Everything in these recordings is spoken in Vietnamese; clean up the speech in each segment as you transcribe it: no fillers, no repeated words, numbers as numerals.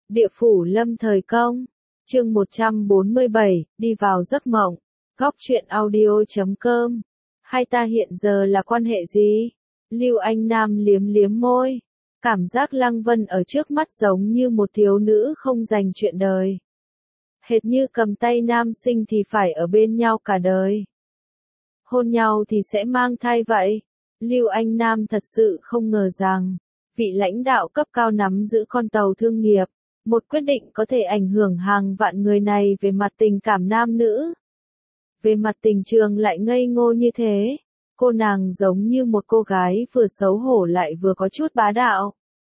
Địa phủ lâm thời công. Chương 147, đi vào giấc mộng. Góc truyện audio.com. Hai ta hiện giờ là quan hệ gì? Lưu Anh Nam liếm liếm môi. Cảm giác Lăng Vân ở trước mắt giống như một thiếu nữ không dành chuyện đời. Hệt như cầm tay nam sinh thì phải ở bên nhau cả đời. Hôn nhau thì sẽ mang thai vậy. Lưu Anh Nam thật sự không ngờ rằng, vị lãnh đạo cấp cao nắm giữ con tàu thương nghiệp, một quyết định có thể ảnh hưởng hàng vạn người này về mặt tình cảm nam nữ. Về mặt tình trường lại ngây ngô như thế, cô nàng giống như một cô gái vừa xấu hổ lại vừa có chút bá đạo.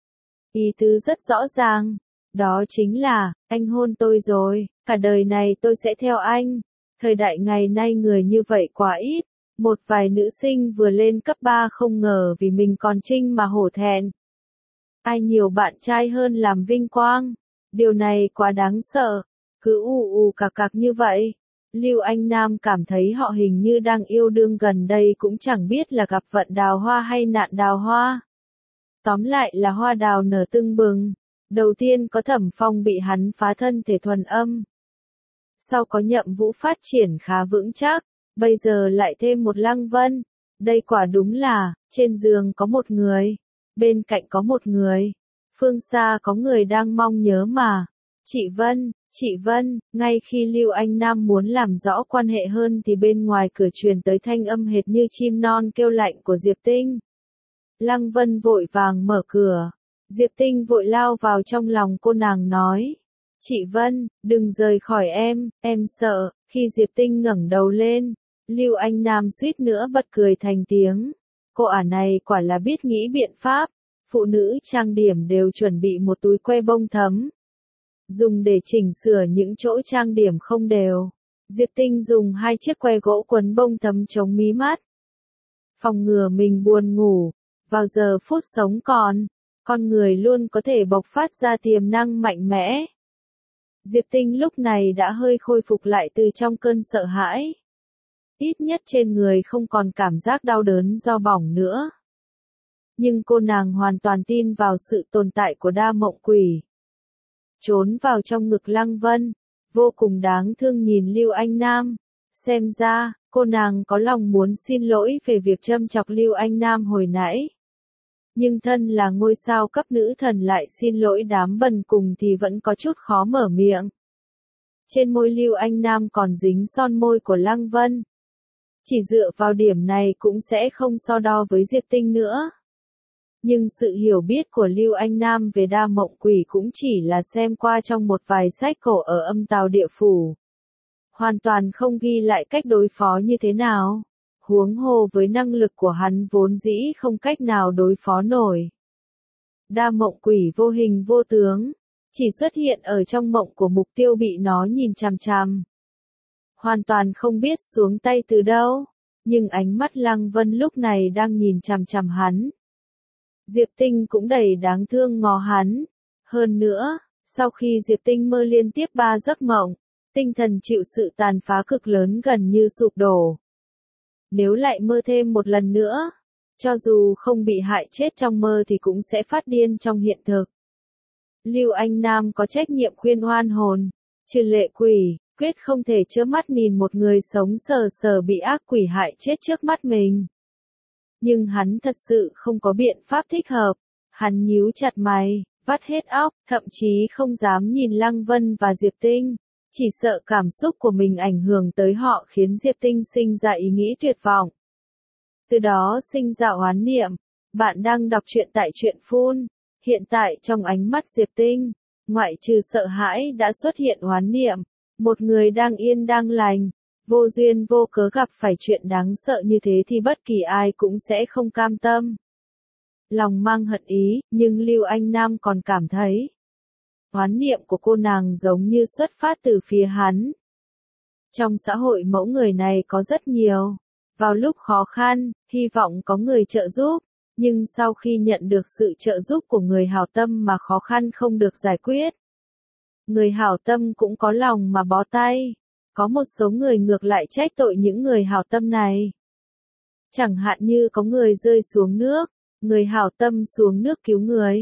Ý tứ rất rõ ràng, đó chính là, anh hôn tôi rồi, cả đời này tôi sẽ theo anh. Thời đại ngày nay người như vậy quá ít, một vài nữ sinh vừa lên cấp 3 không ngờ vì mình còn trinh mà hổ thẹn. Ai nhiều bạn trai hơn làm vinh quang, điều này quá đáng sợ, cứ cạc như vậy. Lưu Anh Nam cảm thấy họ hình như đang yêu đương, gần đây cũng chẳng biết là gặp vận đào hoa hay nạn đào hoa. Tóm lại là hoa đào nở tưng bừng. Đầu tiên có Thẩm Phong bị hắn phá thân thể thuần âm. Sau có Nhậm Vũ phát triển khá vững chắc, bây giờ lại thêm một Lăng Vân. Đây quả đúng là, trên giường có một người, bên cạnh có một người, phương xa có người đang mong nhớ mà. Chị Vân, ngay khi Lưu Anh Nam muốn làm rõ quan hệ hơn thì bên ngoài cửa truyền tới thanh âm hệt như chim non kêu lạnh của Diệp Tinh. Lăng Vân vội vàng mở cửa. Diệp Tinh vội lao vào trong lòng cô nàng nói. Chị Vân, đừng rời khỏi em sợ. Khi Diệp Tinh ngẩng đầu lên, Lưu Anh Nam suýt nữa bật cười thành tiếng. Cô ả này quả là biết nghĩ biện pháp. Phụ nữ trang điểm đều chuẩn bị một túi que bông thấm, dùng để chỉnh sửa những chỗ trang điểm không đều. Diệp Tinh dùng 2 chiếc que gỗ quấn bông thấm chống mí mắt, phòng ngừa mình buồn ngủ. Vào giờ phút sống còn, con người luôn có thể bộc phát ra tiềm năng mạnh mẽ. Diệp Tinh lúc này đã hơi khôi phục lại từ trong cơn sợ hãi. Ít nhất trên người không còn cảm giác đau đớn do bỏng nữa. Nhưng cô nàng hoàn toàn tin vào sự tồn tại của đa mộng quỷ. Trốn vào trong ngực Lăng Vân, vô cùng đáng thương nhìn Lưu Anh Nam. Xem ra, cô nàng có lòng muốn xin lỗi về việc châm chọc Lưu Anh Nam hồi nãy. Nhưng thân là ngôi sao cấp nữ thần lại xin lỗi đám bần cùng thì vẫn có chút khó mở miệng. Trên môi Lưu Anh Nam còn dính son môi của Lăng Vân. Chỉ dựa vào điểm này cũng sẽ không so đo với Diệp Tinh nữa. Nhưng sự hiểu biết của Lưu Anh Nam về đa mộng quỷ cũng chỉ là xem qua trong một vài sách cổ ở âm tào địa phủ. Hoàn toàn không ghi lại cách đối phó như thế nào. Huống hồ với năng lực của hắn vốn dĩ không cách nào đối phó nổi. Đa mộng quỷ vô hình vô tướng, chỉ xuất hiện ở trong mộng của mục tiêu bị nó nhìn chằm chằm. Hoàn toàn không biết xuống tay từ đâu, nhưng ánh mắt Lăng Vân lúc này đang nhìn chằm chằm hắn. Diệp Tinh cũng đầy đáng thương ngó hắn. Hơn nữa, sau khi Diệp Tinh mơ liên tiếp 3 giấc mộng, tinh thần chịu sự tàn phá cực lớn gần như sụp đổ. Nếu lại mơ thêm một lần nữa, cho dù không bị hại chết trong mơ thì cũng sẽ phát điên trong hiện thực. Lưu Anh Nam có trách nhiệm khuyên oan hồn, trừ lệ quỷ, quyết không thể trơ mắt nhìn một người sống sờ sờ bị ác quỷ hại chết trước mắt mình. Nhưng hắn thật sự không có biện pháp thích hợp, hắn nhíu chặt mày, vắt hết óc, thậm chí không dám nhìn Lăng Vân và Diệp Tinh. Chỉ sợ cảm xúc của mình ảnh hưởng tới họ khiến Diệp Tinh sinh ra ý nghĩ tuyệt vọng. Từ đó sinh ra oán niệm. Bạn đang đọc truyện tại truyện Phun. Hiện tại trong ánh mắt Diệp Tinh, ngoại trừ sợ hãi đã xuất hiện oán niệm. Một người đang yên đang lành, vô duyên vô cớ gặp phải chuyện đáng sợ như thế thì bất kỳ ai cũng sẽ không cam tâm. Lòng mang hận ý, nhưng Lưu Anh Nam còn cảm thấy oán niệm của cô nàng giống như xuất phát từ phía hắn. Trong xã hội mẫu người này có rất nhiều. Vào lúc khó khăn, hy vọng có người trợ giúp, nhưng sau khi nhận được sự trợ giúp của người hảo tâm mà khó khăn không được giải quyết. Người hảo tâm cũng có lòng mà bó tay. Có một số người ngược lại trách tội những người hảo tâm này. Chẳng hạn như có người rơi xuống nước, người hảo tâm xuống nước cứu người.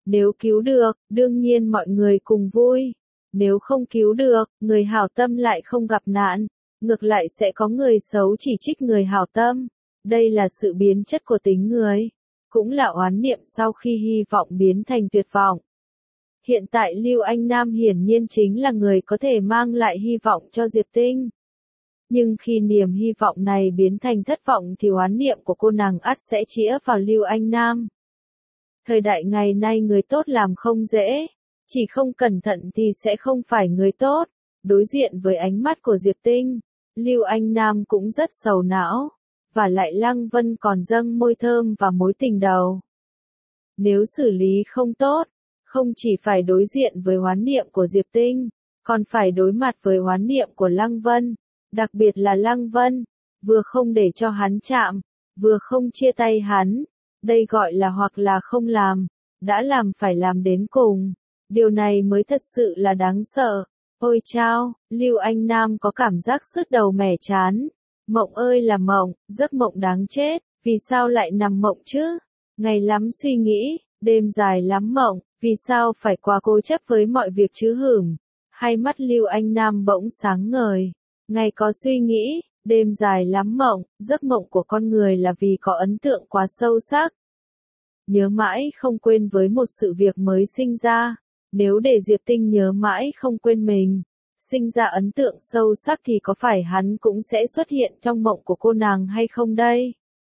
Nếu cứu được, đương nhiên mọi người cùng vui. Nếu không cứu được, người hảo tâm lại không gặp nạn. Ngược lại sẽ có người xấu chỉ trích người hảo tâm. Đây là sự biến chất của tính người. Cũng là oán niệm sau khi hy vọng biến thành tuyệt vọng. Hiện tại Lưu Anh Nam hiển nhiên chính là người có thể mang lại hy vọng cho Diệp Tinh. Nhưng khi niềm hy vọng này biến thành thất vọng thì oán niệm của cô nàng ắt sẽ chĩa vào Lưu Anh Nam. Thời đại ngày nay người tốt làm không dễ, chỉ không cẩn thận thì sẽ không phải người tốt. Đối diện với ánh mắt của Diệp Tinh, Lưu Anh Nam cũng rất sầu não, và lại Lăng Vân còn dâng môi thơm và mối tình đầu. Nếu xử lý không tốt, không chỉ phải đối diện với oán niệm của Diệp Tinh, còn phải đối mặt với oán niệm của Lăng Vân, đặc biệt là Lăng Vân, vừa không để cho hắn chạm, vừa không chia tay hắn. Đây gọi là hoặc là không làm, đã làm phải làm đến cùng. Điều này mới thật sự là đáng sợ. Ôi chao, Lưu Anh Nam có cảm giác sứt đầu mẻ chán. Mộng ơi là mộng, giấc mộng đáng chết, vì sao lại nằm mộng chứ? Ngày lắm suy nghĩ, đêm dài lắm mộng, vì sao phải quá cố chấp với mọi việc chứ hửm? Hai mắt Lưu Anh Nam bỗng sáng ngời. Ngày có suy nghĩ, đêm dài lắm mộng, giấc mộng của con người là vì có ấn tượng quá sâu sắc. Nhớ mãi không quên với một sự việc mới sinh ra. Nếu để Diệp Tinh nhớ mãi không quên mình, sinh ra ấn tượng sâu sắc thì có phải hắn cũng sẽ xuất hiện trong mộng của cô nàng hay không đây?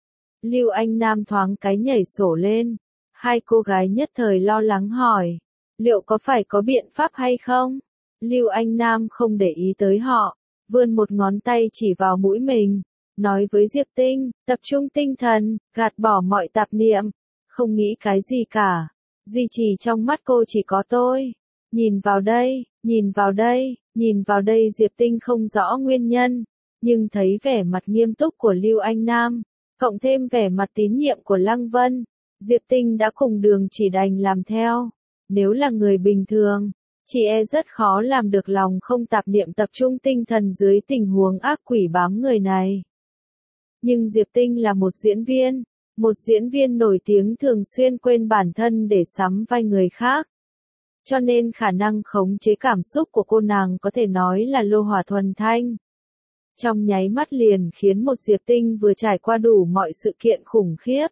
Lưu Anh Nam thoáng cái nhảy sổ lên. Hai cô gái nhất thời lo lắng hỏi. Liệu có phải có biện pháp hay không? Lưu Anh Nam không để ý tới họ, vươn một ngón tay chỉ vào mũi mình, nói với Diệp Tinh, tập trung tinh thần, gạt bỏ mọi tạp niệm, không nghĩ cái gì cả. Duy trì trong mắt cô chỉ có tôi. Nhìn vào đây, nhìn vào đây, nhìn vào đây. Diệp Tinh không rõ nguyên nhân, nhưng thấy vẻ mặt nghiêm túc của Lưu Anh Nam, cộng thêm vẻ mặt tín nhiệm của Lăng Vân, Diệp Tinh đã cùng đường chỉ đành làm theo. Nếu là người bình thường, chị e rất khó làm được lòng không tạp niệm tập trung tinh thần dưới tình huống ác quỷ bám người này. Nhưng Diệp Tinh là một diễn viên nổi tiếng thường xuyên quên bản thân để sắm vai người khác. Cho nên khả năng khống chế cảm xúc của cô nàng có thể nói là lô hỏa thuần thanh. Trong nháy mắt liền khiến một Diệp Tinh vừa trải qua đủ mọi sự kiện khủng khiếp.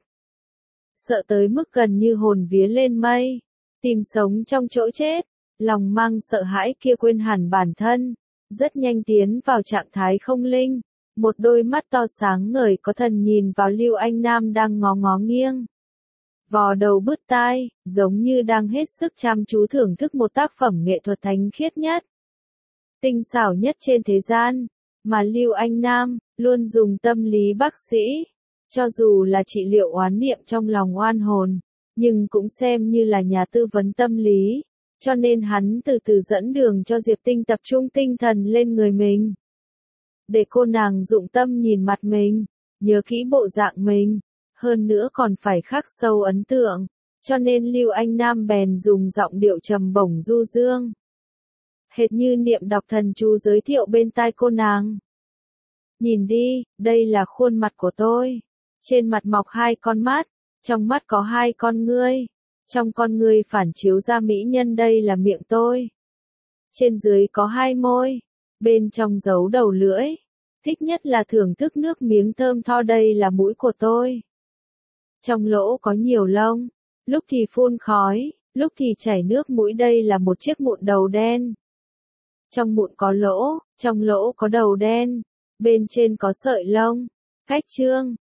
Sợ tới mức gần như hồn vía lên mây, tìm sống trong chỗ chết, lòng mang sợ hãi kia quên hẳn bản thân, rất nhanh tiến vào trạng thái không linh. Một đôi mắt to sáng ngời có thần nhìn vào Lưu Anh Nam đang ngó ngó nghiêng. Vò đầu bứt tai, giống như đang hết sức chăm chú thưởng thức một tác phẩm nghệ thuật thánh khiết nhất, tinh xảo nhất trên thế gian, mà Lưu Anh Nam luôn dùng tâm lý bác sĩ, cho dù là trị liệu oán niệm trong lòng oan hồn, nhưng cũng xem như là nhà tư vấn tâm lý, cho nên hắn từ từ dẫn đường cho Diệp Tinh tập trung tinh thần lên người mình. Để cô nàng dụng tâm nhìn mặt mình, nhớ kỹ bộ dạng mình, hơn nữa còn phải khắc sâu ấn tượng, cho nên Lưu Anh Nam bèn dùng giọng điệu trầm bổng du dương, hệt như niệm đọc thần chú giới thiệu bên tai cô nàng. Nhìn đi, đây là khuôn mặt của tôi. Trên mặt mọc hai con mắt, trong mắt có hai con ngươi, trong con ngươi phản chiếu ra mỹ nhân, đây là miệng tôi. Trên dưới có hai môi, bên trong giấu đầu lưỡi. Thích nhất là thưởng thức nước miếng thơm tho, đây là mũi của tôi. Trong lỗ có nhiều lông, lúc thì phun khói, lúc thì chảy nước mũi, đây là một chiếc mụn đầu đen. Trong mụn có lỗ, trong lỗ có đầu đen, bên trên có sợi lông. Cách trương,